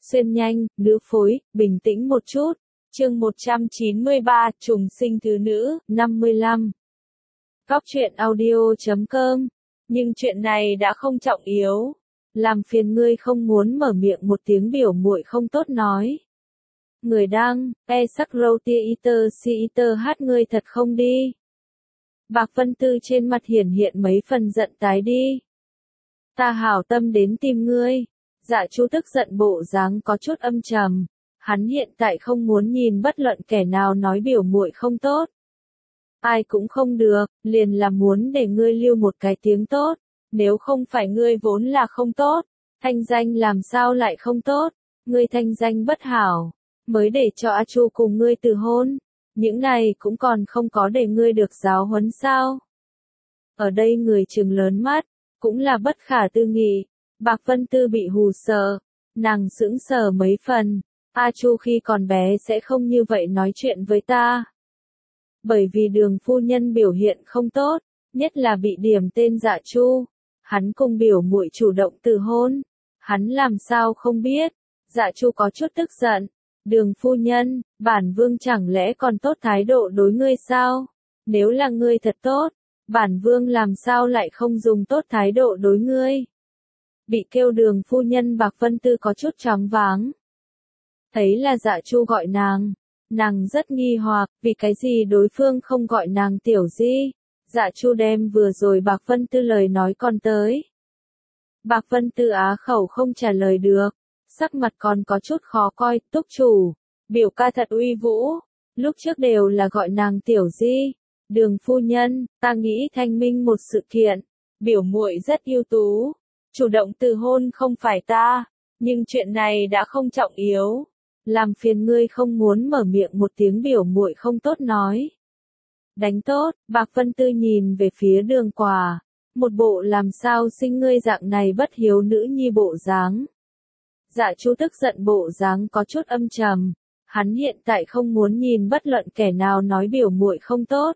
Xuyên nhanh, nữ phối, bình tĩnh một chút. Chương 193, trùng sinh thứ nữ, 55. Góc truyện audio.com. Nhưng chuyện này đã không trọng yếu. Làm phiền ngươi không muốn mở miệng một tiếng biểu muội không tốt nói. Người đăng, sắc roti eater si eater hát ngươi thật không đi. Bạc Vân Tư trên mặt hiển hiện mấy phần giận tái đi. Ta hảo tâm đến tìm ngươi. Dạ Chu tức giận bộ dáng có chút âm trầm. Hắn hiện tại không muốn nhìn bất luận kẻ nào nói biểu muội không tốt. Ai cũng không được, liền là muốn để ngươi lưu một cái tiếng tốt. Nếu không phải ngươi vốn là không tốt, thanh danh làm sao lại không tốt, ngươi thanh danh bất hảo, mới để cho A Chu cùng ngươi từ hôn. Những này cũng còn không có để ngươi được giáo huấn sao. Ở đây người trừng lớn mắt, cũng là bất khả tư nghị. Bạc Vân Tư bị hù sợ, nàng sững sờ mấy phần. A Chu khi còn bé sẽ không như vậy nói chuyện với ta. Bởi vì Đường phu nhân biểu hiện không tốt, nhất là bị điểm tên Dạ Chu. Hắn cùng biểu muội chủ động từ hôn. Hắn làm sao không biết. Dạ Chu có chút tức giận. Đường phu nhân, bản vương chẳng lẽ còn tốt thái độ đối ngươi sao? Nếu là ngươi thật tốt, bản vương làm sao lại không dùng tốt thái độ đối ngươi? Bị kêu Đường phu nhân Bạc Vân Tư có chút choáng váng. Thấy là Dạ Chu gọi nàng rất nghi hoặc, vì cái gì đối phương không gọi nàng tiểu di. Dạ Chu đem vừa rồi Bạc Vân Tư lời nói còn tới. Bạc Vân Tư á khẩu không trả lời được, sắc mặt còn có chút khó coi. Túc chủ, biểu ca thật uy vũ, lúc trước đều là gọi nàng tiểu di. Đường phu nhân, ta nghĩ thanh minh một sự kiện, biểu muội rất ưu tú, chủ động từ hôn không phải ta, nhưng chuyện này đã không trọng yếu. Làm phiền ngươi không muốn mở miệng một tiếng biểu muội không tốt nói. Đánh tốt, Bạc Vân Tư nhìn về phía Đường Quả, một bộ làm sao sinh ngươi dạng này bất hiếu nữ nhi bộ dáng. Dạ Chu tức giận bộ dáng có chút âm trầm, hắn hiện tại không muốn nhìn bất luận kẻ nào nói biểu muội không tốt.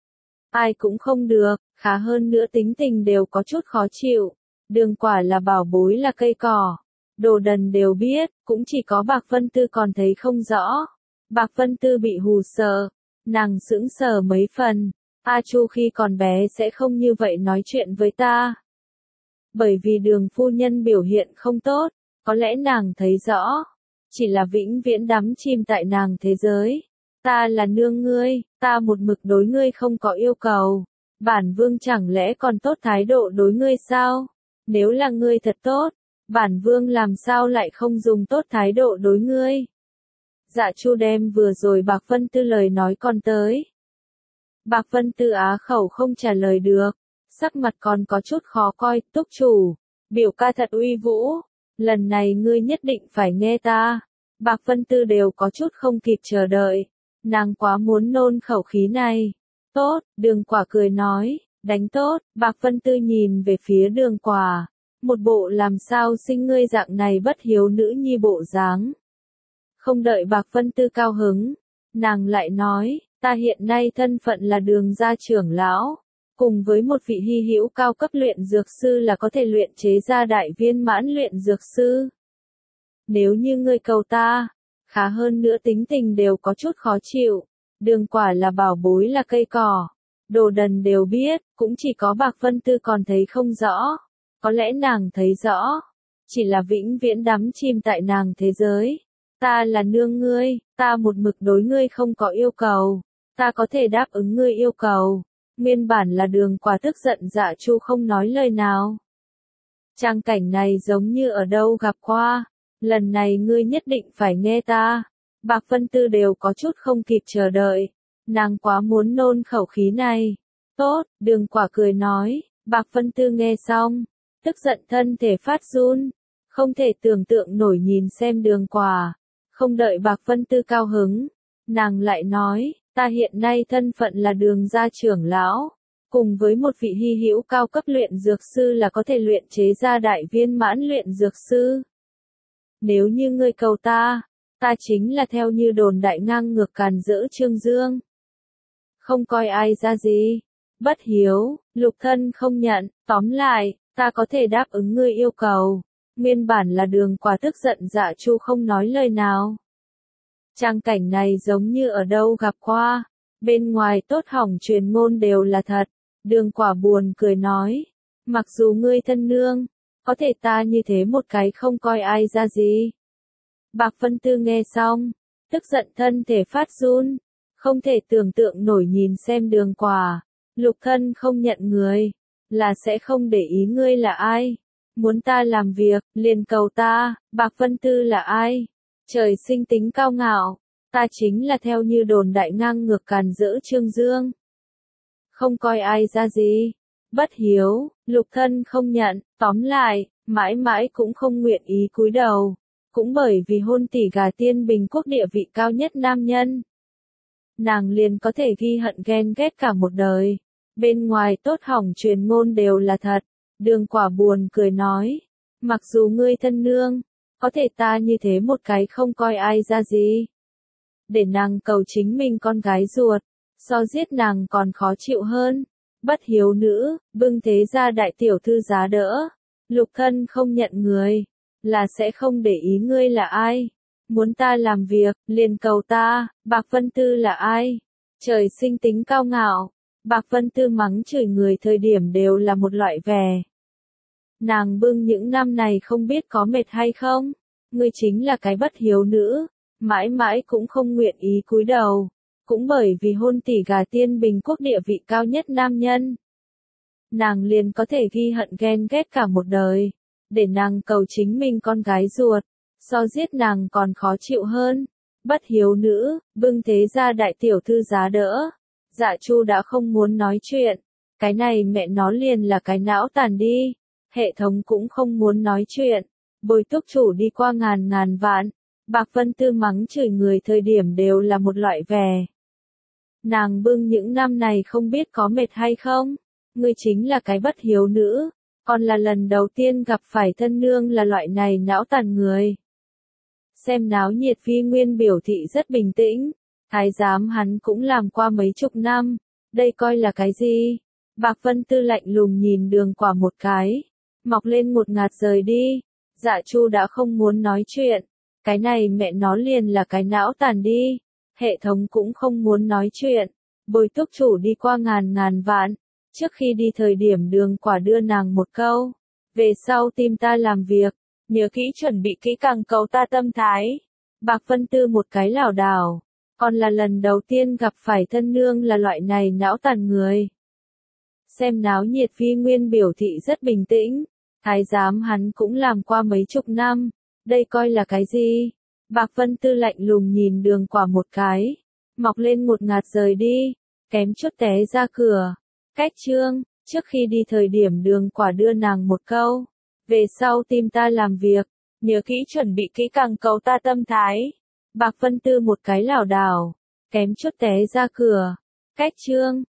Ai cũng không được, khá hơn nữa tính tình đều có chút khó chịu. Đường Quả là bảo bối là cây cỏ. Đồ đần đều biết, cũng chỉ có Bạc Vân Tư còn thấy không rõ. Bạc Vân Tư bị hù sợ, nàng sững sờ mấy phần. A Chu khi còn bé sẽ không như vậy nói chuyện với ta. Bởi vì Đường phu nhân biểu hiện không tốt, có lẽ nàng thấy rõ. Chỉ là vĩnh viễn đắm chìm tại nàng thế giới. Ta là nương ngươi, ta một mực đối ngươi không có yêu cầu. Bản vương chẳng lẽ còn tốt thái độ đối ngươi sao? Nếu là ngươi thật tốt, bản vương làm sao lại không dùng tốt thái độ đối ngươi? Dạ Chu đem vừa rồi Bạc Vân Tư lời nói còn tới. Bạc Vân Tư á khẩu không trả lời được, sắc mặt còn có chút khó coi. Túc chủ, biểu ca thật uy vũ, lần này ngươi nhất định phải nghe ta. Bạc Vân Tư đều có chút không kịp chờ đợi, nàng quá muốn nôn khẩu khí này. Tốt, Đường Quả cười nói, đánh tốt. Bạc Vân Tư nhìn về phía Đường Quả, một bộ làm sao sinh ngươi dạng này bất hiếu nữ nhi bộ dáng. Không đợi Bạc Vân Tư cao hứng, nàng lại nói, ta hiện nay thân phận là Đường gia trưởng lão, cùng với một vị hy hữu cao cấp luyện dược sư là có thể luyện chế ra đại viên mãn luyện dược sư. Nếu như ngươi cầu ta, khá hơn nữa tính tình đều có chút khó chịu. Đường Quả là bảo bối là cây cỏ. Đồ đần đều biết, cũng chỉ có Bạc Vân Tư còn thấy không rõ. Có lẽ nàng thấy rõ, chỉ là vĩnh viễn đắm chìm tại nàng thế giới. Ta là nương ngươi, ta một mực đối ngươi không có yêu cầu, ta có thể đáp ứng ngươi yêu cầu. Nguyên bản là Đường Quả tức giận Dạ Chu không nói lời nào. Trang cảnh này giống như ở đâu gặp qua, lần này ngươi nhất định phải nghe ta. Bạc Vân Tư đều có chút không kịp chờ đợi, nàng quá muốn nôn khẩu khí này. Tốt, Đường Quả cười nói. Bạc Vân Tư nghe xong, tức giận thân thể phát run, không thể tưởng tượng nổi nhìn xem Đường Quả. Không đợi Bạc Vân Tư cao hứng, nàng lại nói, ta hiện nay thân phận là Đường gia trưởng lão, cùng với một vị hy hữu cao cấp luyện dược sư là có thể luyện chế ra đại viên mãn luyện dược sư. Nếu như ngươi cầu ta, ta chính là theo như đồn đại ngang ngược càn rỡ Trương Dương. Không coi ai ra gì, bất hiếu, lục thân không nhận, tóm lại, ta có thể đáp ứng ngươi yêu cầu. Nguyên bản là Đường Quả tức giận Dạ Chu không nói lời nào. Trang cảnh này giống như ở đâu gặp qua, bên ngoài tốt hỏng truyền ngôn đều là thật. Đường Quả buồn cười nói, mặc dù ngươi thân nương, có thể ta như thế một cái không coi ai ra gì. Bạc Vân Tư nghe xong, tức giận thân thể phát run, không thể tưởng tượng nổi nhìn xem Đường Quả, Lục thân không nhận người, là sẽ không để ý ngươi là ai. Muốn ta làm việc, liền cầu ta. Bạc Vân Tư là ai? Trời sinh tính cao ngạo, ta chính là theo như đồn đại ngang ngược càn rỡ Trương Dương. Không coi ai ra gì. Bất hiếu, Lục thân không nhận, tóm lại, mãi mãi cũng không nguyện ý cúi đầu. Cũng bởi vì hôn tỷ gà Tiên Bình Quốc địa vị cao nhất nam nhân. Nàng liền có thể ghi hận ghen ghét cả một đời. Bên ngoài tốt hỏng truyền ngôn đều là thật. Đường Quả buồn cười nói, mặc dù ngươi thân nương, có thể ta như thế một cái không coi ai ra gì. Để nàng cầu chính mình con gái ruột, so giết nàng còn khó chịu hơn. Bất hiếu nữ, bưng thế ra đại tiểu thư giá đỡ. Lục thân không nhận người, là sẽ không để ý ngươi là ai. Muốn ta làm việc, liền cầu ta. Bạc Vân Tư là ai? Trời sinh tính cao ngạo. Bạc Vân Tư mắng chửi người thời điểm đều là một loại vẻ. Nàng bưng những năm này không biết có mệt hay không? Ngươi chính là cái bất hiếu nữ, mãi mãi cũng không nguyện ý cúi đầu. Cũng bởi vì hôn tỷ gà Tiên Bình Quốc địa vị cao nhất nam nhân. Nàng liền có thể ghi hận ghen ghét cả một đời. Để nàng cầu chính mình con gái ruột, so giết nàng còn khó chịu hơn. Bất hiếu nữ, bưng thế ra đại tiểu thư giá đỡ. Dạ Chu đã không muốn nói chuyện. Cái này mẹ nó liền là cái não tàn đi. Hệ thống cũng không muốn nói chuyện. Bồi túc chủ đi qua ngàn vạn. Bạc Vân Tư mắng chửi người thời điểm đều là một loại vẻ. Nàng bưng những năm này không biết có mệt hay không. Ngươi chính là cái bất hiếu nữ. Còn là lần đầu tiên gặp phải thân nương là loại này não tàn người. Xem náo nhiệt Phi Nguyên biểu thị rất bình tĩnh. Thái giám hắn cũng làm qua mấy chục năm. Đây coi là cái gì? Bạc Vân Tư lạnh lùng nhìn Đường Quả một cái. Mọc lên một ngạt rời đi. Dạ Chu đã không muốn nói chuyện. Cái này mẹ nó liền là cái não tàn đi. Hệ thống cũng không muốn nói chuyện. Bồi túc chủ đi qua ngàn vạn. Trước khi đi thời điểm Đường Quả đưa nàng một câu. Về sau tìm ta làm việc. Nhớ kỹ chuẩn bị kỹ càng cầu ta tâm thái. Bạc Vân Tư một cái lảo đảo. Còn là lần đầu tiên gặp phải thân nương là loại này não tàn người. Xem náo nhiệt Phi Nguyên biểu thị rất bình tĩnh. Thái giám hắn cũng làm qua mấy chục năm. Đây coi là cái gì? Bạc Vân Tư lạnh lùng nhìn Đường Quả một cái. Mọc lên một ngạt rời đi. Kém chút té ra cửa. Cách chương, trước khi đi thời điểm Đường Quả đưa nàng một câu. Về sau tìm ta làm việc. Nhớ kỹ chuẩn bị kỹ càng cầu ta tâm thái. Bạc Vân Tư một cái lảo đảo. Kém chút té ra cửa. Cách chương.